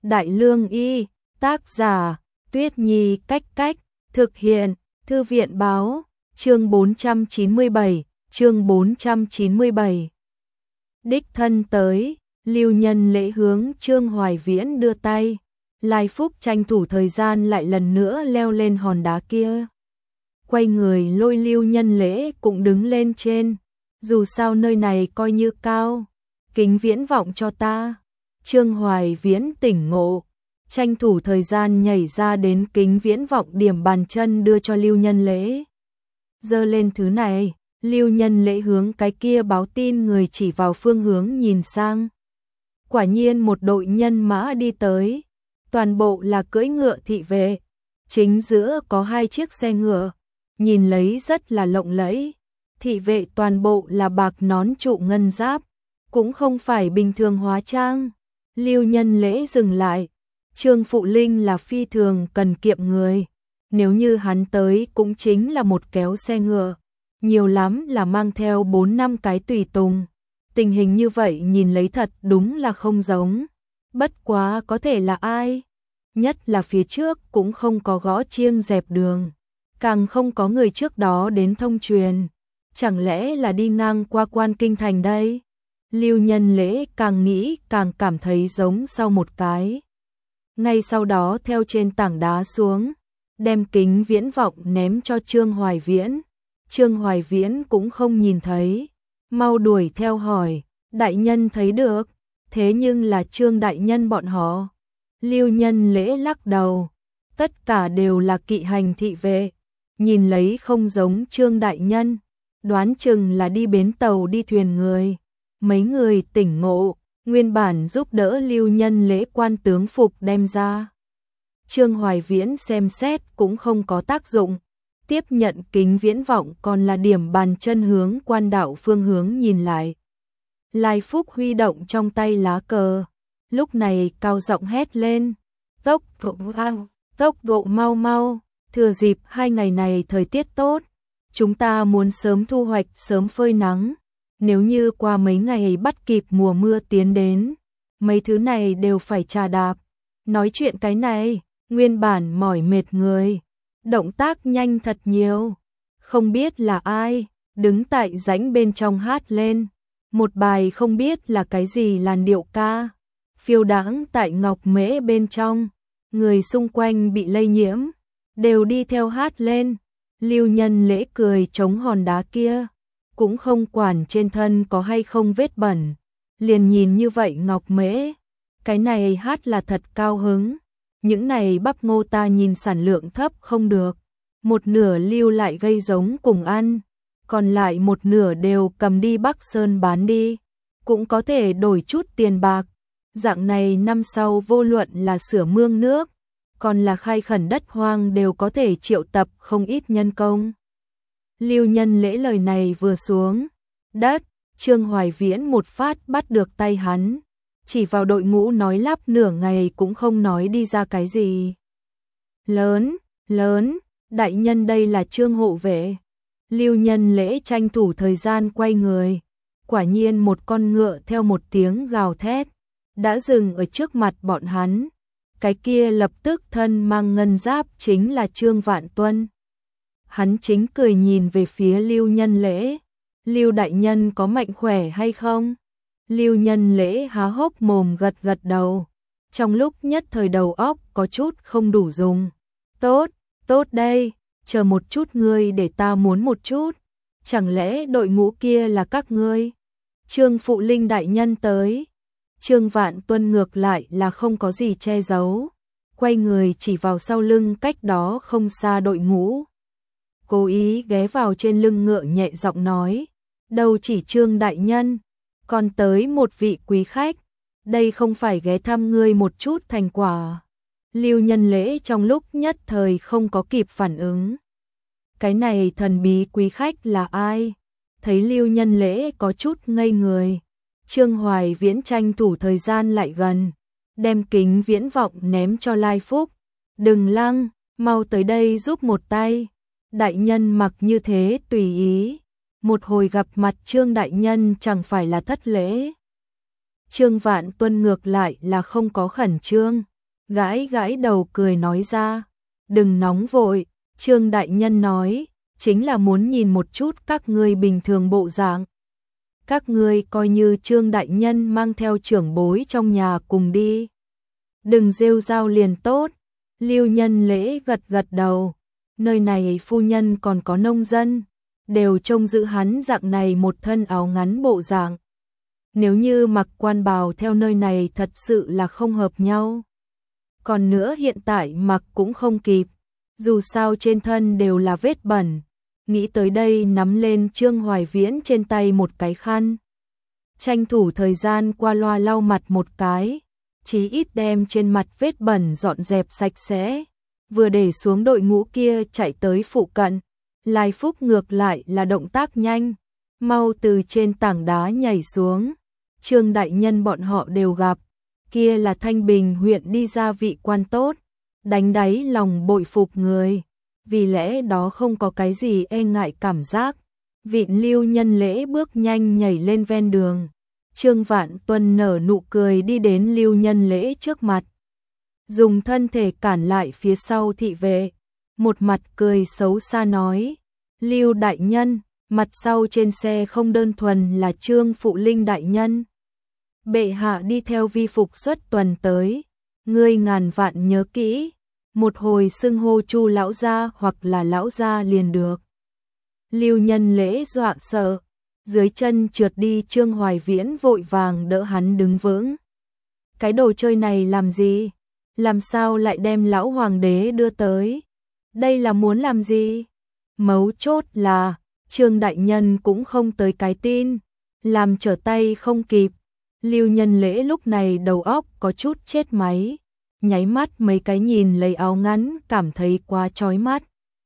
Đại Lương Y, tác giả, Tuyết Nhi Cách, thực hiện, Thư viện báo, chương 497, chương 497. Đích thân tới, Lưu Nhân Lễ hướng Trương Hoài Viễn đưa tay, Lai Phúc tranh thủ thời gian lại lần nữa leo lên hòn đá kia. Quay người lôi Lưu Nhân Lễ cũng đứng lên trên, dù sao nơi này coi như cao, kính viễn vọng cho ta. Trương Hoài Viễn tỉnh ngộ, tranh thủ thời gian nhảy ra đến kính viễn vọng điểm bàn chân đưa cho Lưu Nhân Lễ. Giơ lên thứ này, Lưu Nhân Lễ hướng cái kia báo tin người chỉ vào phương hướng nhìn sang. Quả nhiên một đội nhân mã đi tới, toàn bộ là cưỡi ngựa thị vệ, chính giữa có 2 chiếc xe ngựa, nhìn lấy rất là lộng lẫy. Thị vệ toàn bộ là bạc nón trụ ngân giáp, cũng không phải bình thường hóa trang. Lưu Nhân Lễ dừng lại, Trương Phụ Linh là phi thường cần kiệm người, nếu như hắn tới cũng chính là một kéo xe ngựa, nhiều lắm là mang theo 4-5 cái tùy tùng. Tình hình như vậy nhìn lấy thật đúng là không giống, bất quá có thể là ai, nhất là phía trước cũng không có gõ chiêng dẹp đường, càng không có người trước đó đến thông truyền, chẳng lẽ là đi ngang qua Quan Kinh Thành đây? Lưu Nhân Lễ càng nghĩ càng cảm thấy giống sau một cái. Ngay sau đó theo trên tảng đá xuống, đem kính viễn vọng ném cho Trương Hoài Viễn. Trương Hoài Viễn cũng không nhìn thấy, mau đuổi theo hỏi, đại nhân thấy được, thế nhưng là Trương đại nhân bọn họ. Lưu Nhân Lễ lắc đầu, tất cả đều là kỵ hành thị vệ, nhìn lấy không giống Trương đại nhân, đoán chừng là đi bến tàu đi thuyền người. Mấy người tỉnh ngộ, nguyên bản giúp đỡ Lưu Nhân Lễ quan tướng phục đem ra. Trương Hoài Viễn xem xét cũng không có tác dụng, tiếp nhận kính viễn vọng còn là điểm bàn chân hướng quan đạo phương hướng nhìn lại. Lai Phúc huy động trong tay lá cờ, lúc này cao giọng hét lên, tốc độ mau, thừa dịp 2 ngày này thời tiết tốt, chúng ta muốn sớm thu hoạch sớm phơi nắng. Nếu như qua mấy ngày bắt kịp mùa mưa tiến đến, mấy thứ này đều phải trà đạp. Nói chuyện cái này, nguyên bản mỏi mệt người, động tác nhanh thật nhiều. Không biết là ai, đứng tại rãnh bên trong hát lên. Một bài không biết là cái gì làn điệu ca, phiêu đãng tại ngọc mễ bên trong. Người xung quanh bị lây nhiễm, đều đi theo hát lên. Lưu Nhân Lễ cười chống hòn đá kia, cũng không quản trên thân có hay không vết bẩn, liền nhìn như vậy ngọc mễ, cái này hát là thật cao hứng. Những này bắp ngô ta nhìn sản lượng thấp không được, một nửa lưu lại gây giống cùng ăn, còn lại một nửa đều cầm đi Bắc Sơn bán đi, cũng có thể đổi chút tiền bạc. Dạng này năm sau vô luận là sửa mương nước, còn là khai khẩn đất hoang đều có thể triệu tập không ít nhân công. Lưu Nhân Lễ lời này vừa xuống đất, Trương Hoài Viễn một phát bắt được tay hắn, chỉ vào đội ngũ nói lắp nửa ngày cũng không nói đi ra cái gì. Lớn, đại nhân đây là Trương hộ vệ. Lưu Nhân Lễ tranh thủ thời gian quay người, quả nhiên một con ngựa theo một tiếng gào thét, đã dừng ở trước mặt bọn hắn. Cái kia lập tức thân mang ngân giáp chính là Trương Vạn Tuân. Hắn chính cười nhìn về phía Lưu Nhân Lễ. Lưu đại nhân có mạnh khỏe hay không? Lưu Nhân Lễ há hốc mồm gật đầu. Trong lúc nhất thời đầu óc có chút không đủ dùng. Tốt đây, chờ một chút ngươi để ta muốn một chút. Chẳng lẽ đội ngũ kia là các ngươi? Trương Phụ Linh đại nhân tới. Trương Vạn Tuân ngược lại là không có gì che giấu. Quay người chỉ vào sau lưng cách đó không xa đội ngũ. Cố ý ghé vào trên lưng ngựa nhẹ giọng nói, đâu chỉ Trương đại nhân, còn tới một vị quý khách, đây không phải ghé thăm ngươi một chút thành quả. Lưu Nhân Lễ trong lúc nhất thời không có kịp phản ứng. Cái này thần bí quý khách là ai? Thấy Lưu Nhân Lễ có chút ngây người, Trương Hoài Viễn tranh thủ thời gian lại gần, đem kính viễn vọng ném cho Lai Phúc. Đừng lăng, mau tới đây giúp một tay. Đại nhân mặc như thế tùy ý, một hồi gặp mặt Trương đại nhân chẳng phải là thất lễ. Trương Vạn Tuân ngược lại là không có khẩn trương, gãi gãi đầu cười nói ra, đừng nóng vội, Trương đại nhân nói, chính là muốn nhìn một chút các ngươi bình thường bộ dạng. Các ngươi coi như Trương đại nhân mang theo trưởng bối trong nhà cùng đi. Đừng rêu rao liền tốt. Lưu Nhân Lễ gật gật đầu. Nơi này phu nhân còn có nông dân, đều trông giữ hắn dạng này một thân áo ngắn bộ dạng. Nếu như mặc quan bào theo nơi này thật sự là không hợp nhau. Còn nữa hiện tại mặc cũng không kịp, dù sao trên thân đều là vết bẩn. Nghĩ tới đây nắm lên Trương Hoài Viễn trên tay một cái khăn. Tranh thủ thời gian qua loa lau mặt một cái, chí ít đem trên mặt vết bẩn dọn dẹp sạch sẽ. Vừa để xuống đội ngũ kia chạy tới phụ cận, Lai Phúc ngược lại là động tác nhanh, mau từ trên tảng đá nhảy xuống. Trương đại nhân bọn họ đều gặp, kia là Thanh Bình huyện đi ra vị quan tốt, đánh đáy lòng bội phục người, vì lẽ đó không có cái gì e ngại cảm giác. Vịn Lưu Nhân Lễ bước nhanh nhảy lên ven đường. Trương Vạn Tuân nở nụ cười đi đến Lưu Nhân Lễ trước mặt, dùng thân thể cản lại phía sau thị vệ, một mặt cười xấu xa nói, Lưu đại nhân, mặt sau trên xe không đơn thuần là Trương Phụ Linh đại nhân. Bệ hạ đi theo vi phục xuất tuần tới, ngươi ngàn vạn nhớ kỹ, một hồi xưng hô Chu lão gia hoặc là lão gia liền được. Lưu Nhân Lễ dọa sợ, dưới chân trượt đi. Trương Hoài Viễn vội vàng đỡ hắn đứng vững. Cái đồ chơi này làm gì? Làm sao lại đem lão hoàng đế đưa tới? Đây là muốn làm gì? Mấu chốt là, Trương đại nhân cũng không tới cái tin, làm trở tay không kịp. Lưu Nhân Lễ lúc này đầu óc có chút chết máy, nháy mắt mấy cái nhìn lấy áo ngắn cảm thấy quá chói mắt.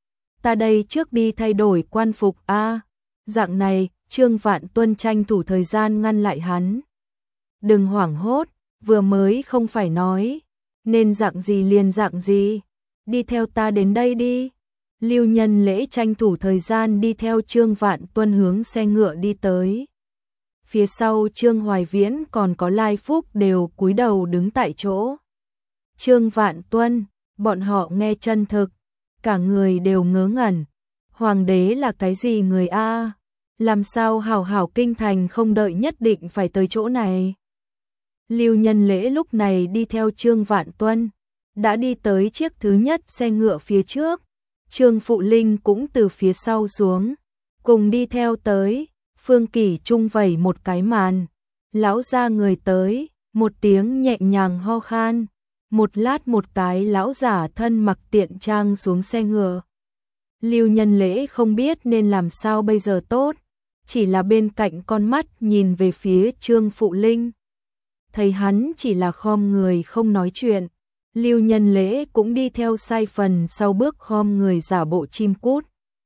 Ta đây trước đi thay đổi quan phục a. Dạng này, Trương Vạn Tuân tranh thủ thời gian ngăn lại hắn. Đừng hoảng hốt, vừa mới không phải nói, nên dạng gì liền dạng gì, đi theo ta đến đây đi. Lưu Nhân Lễ tranh thủ thời gian đi theo Trương Vạn Tuân hướng xe ngựa đi tới. Phía sau Trương Hoài Viễn còn có Lai Phúc đều cúi đầu đứng tại chỗ. Trương Vạn Tuân, bọn họ nghe chân thực, cả người đều ngớ ngẩn. Hoàng đế là cái gì người a? Làm sao hảo hảo kinh thành không đợi nhất định phải tới chỗ này? Lưu Nhân Lễ lúc này đi theo Trương Vạn Tuân, đã đi tới chiếc thứ nhất xe ngựa phía trước. Trương Phụ Linh cũng từ phía sau xuống, cùng đi theo tới. Phương Kỷ Trung vẩy một cái màn, lão gia người tới, một tiếng nhẹ nhàng ho khan, một lát một cái lão giả thân mặc tiện trang xuống xe ngựa. Lưu Nhân Lễ không biết nên làm sao bây giờ tốt, chỉ là bên cạnh con mắt nhìn về phía Trương Phụ Linh. Thấy hắn chỉ là khom người không nói chuyện, Lưu Nhân Lễ cũng đi theo sai phần sau bước khom người giả bộ chim cút.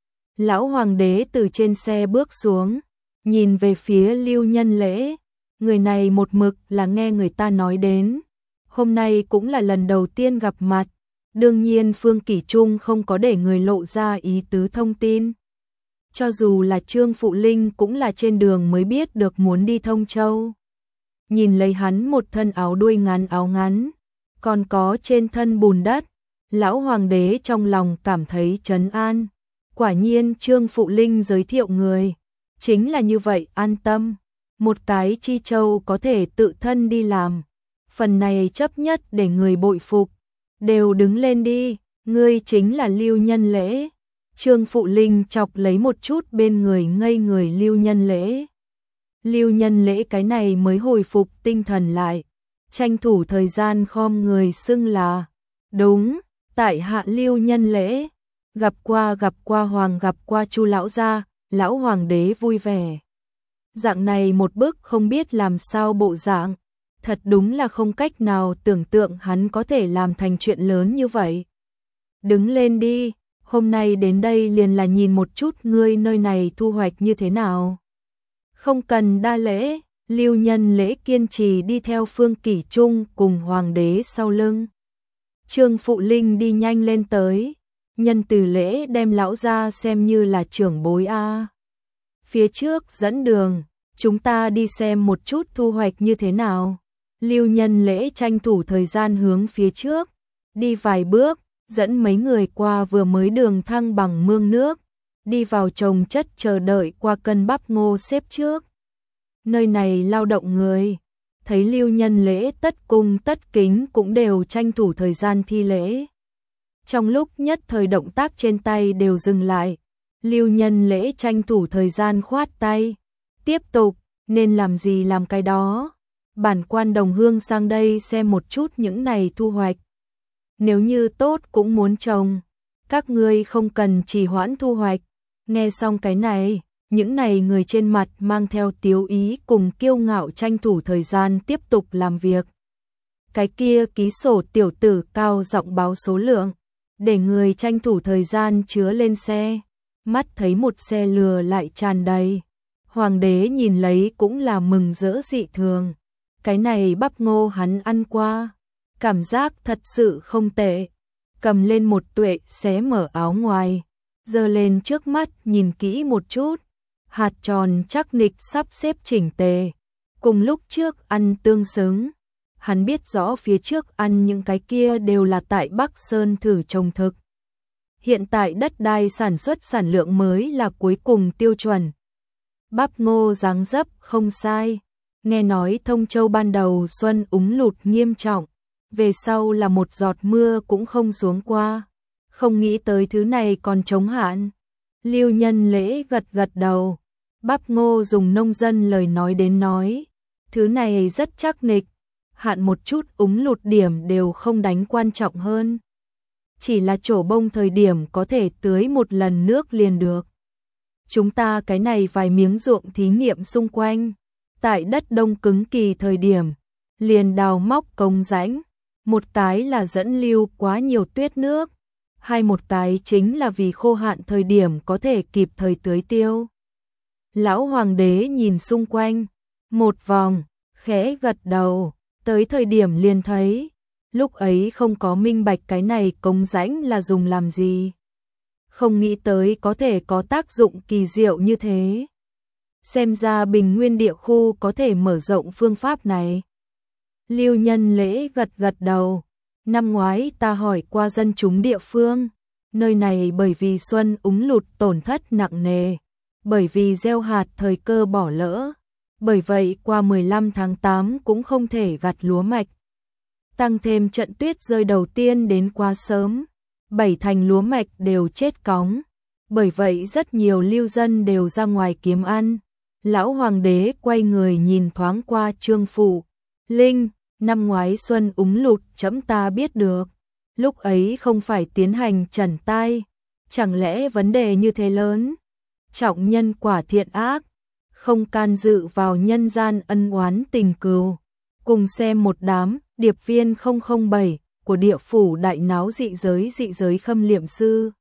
Lão hoàng đế từ trên xe bước xuống, nhìn về phía Lưu Nhân Lễ, người này một mực là nghe người ta nói đến, hôm nay cũng là lần đầu tiên gặp mặt, đương nhiên Phương Kỷ Trung không có để người lộ ra ý tứ thông tin. Cho dù là Trương Phụ Linh cũng là trên đường mới biết được muốn đi Thông Châu. Nhìn lấy hắn một thân áo đuôi ngắn áo ngắn, còn có trên thân bùn đất, lão hoàng đế trong lòng cảm thấy trấn an. Quả nhiên Trương Phụ Linh giới thiệu người, chính là như vậy an tâm, một cái chi châu có thể tự thân đi làm, phần này chấp nhất để người bội phục. Đều đứng lên đi, ngươi chính là Lưu Nhân Lễ. Trương Phụ Linh chọc lấy một chút bên người ngây người Lưu Nhân Lễ. Lưu Nhân Lễ cái này mới hồi phục tinh thần lại, tranh thủ thời gian khom người xưng là, đúng, tại hạ Lưu Nhân Lễ, gặp qua hoàng gặp qua Chu lão gia. Lão hoàng đế vui vẻ. Dạng này một bức không biết làm sao bộ dạng, thật đúng là không cách nào tưởng tượng hắn có thể làm thành chuyện lớn như vậy. Đứng lên đi, hôm nay đến đây liền là nhìn một chút ngươi nơi này thu hoạch như thế nào. Không cần đa lễ, Lưu Nhân Lễ kiên trì đi theo Phương Kỷ Trung cùng hoàng đế sau lưng. Trương Phụ Linh đi nhanh lên tới, nhân từ lễ đem lão gia xem như là trưởng bối a. Phía trước dẫn đường, chúng ta đi xem một chút thu hoạch như thế nào. Lưu Nhân Lễ tranh thủ thời gian hướng phía trước, đi vài bước, dẫn mấy người qua vừa mới đường thăng bằng mương nước, đi vào trồng chất chờ đợi qua cân bắp ngô xếp trước. Nơi này lao động người, thấy Lưu Nhân Lễ tất cung tất kính cũng đều tranh thủ thời gian thi lễ. Trong lúc nhất thời động tác trên tay đều dừng lại, Lưu Nhân Lễ tranh thủ thời gian khoát tay, tiếp tục, nên làm gì làm cái đó. Bản quan đồng hương sang đây xem một chút những này thu hoạch. Nếu như tốt cũng muốn trồng, các ngươi không cần trì hoãn thu hoạch. Nghe xong cái này, những này người trên mặt mang theo tiếu ý cùng kiêu ngạo tranh thủ thời gian tiếp tục làm việc. Cái kia ký sổ tiểu tử cao giọng báo số lượng, để người tranh thủ thời gian chứa lên xe. Mắt thấy một xe lừa lại tràn đầy. Hoàng đế nhìn lấy cũng là mừng rỡ dị thường. Cái này bắp ngô hắn ăn qua, cảm giác thật sự không tệ. Cầm lên một tuệ xé mở áo ngoài, giơ lên trước mắt nhìn kỹ một chút. Hạt tròn chắc nịch sắp xếp chỉnh tề, cùng lúc trước ăn tương xứng. Hắn biết rõ phía trước ăn những cái kia đều là tại Bắc Sơn thử trồng thực. Hiện tại đất đai sản xuất sản lượng mới là cuối cùng tiêu chuẩn. Bắp ngô dáng dấp không sai. Nghe nói Thông Châu ban đầu xuân úng lụt nghiêm trọng, về sau là một giọt mưa cũng không xuống qua. Không nghĩ tới thứ này còn chống hạn. Lưu Nhân Lễ gật gật đầu. Bắp ngô dùng nông dân lời nói đến nói, thứ này rất chắc nịch, hạn một chút úng lụt điểm đều không đánh quan trọng hơn. Chỉ là trổ bông thời điểm có thể tưới một lần nước liền được. Chúng ta cái này vài miếng ruộng thí nghiệm xung quanh, tại đất đông cứng kỳ thời điểm, liền đào móc cống rãnh, một cái là dẫn lưu quá nhiều tuyết nước, hay một cái chính là vì khô hạn thời điểm có thể kịp thời tưới tiêu. Lão hoàng đế nhìn xung quanh, một vòng, khẽ gật đầu, tới thời điểm liền thấy, lúc ấy không có minh bạch cái này cống rãnh là dùng làm gì. Không nghĩ tới có thể có tác dụng kỳ diệu như thế. Xem ra Bình Nguyên địa khu có thể mở rộng phương pháp này. Lưu Nhân Lễ gật gật đầu. Năm ngoái ta hỏi qua dân chúng địa phương, nơi này bởi vì xuân úng lụt tổn thất nặng nề, bởi vì gieo hạt thời cơ bỏ lỡ, bởi vậy qua 15 tháng 8 cũng không thể gặt lúa mạch. Tăng thêm trận tuyết rơi đầu tiên đến quá sớm, 7 thành lúa mạch đều chết cóng, bởi vậy rất nhiều lưu dân đều ra ngoài kiếm ăn. Lão hoàng đế quay người nhìn thoáng qua Trương Phụ, Linh, năm ngoái xuân úng lụt chấm ta biết được, lúc ấy không phải tiến hành trần tai, chẳng lẽ vấn đề như thế lớn, trọng nhân quả thiện ác, không can dự vào nhân gian ân oán tình cừu. Cùng xem một đám điệp viên 007 của địa phủ đại náo dị giới khâm liệm sư.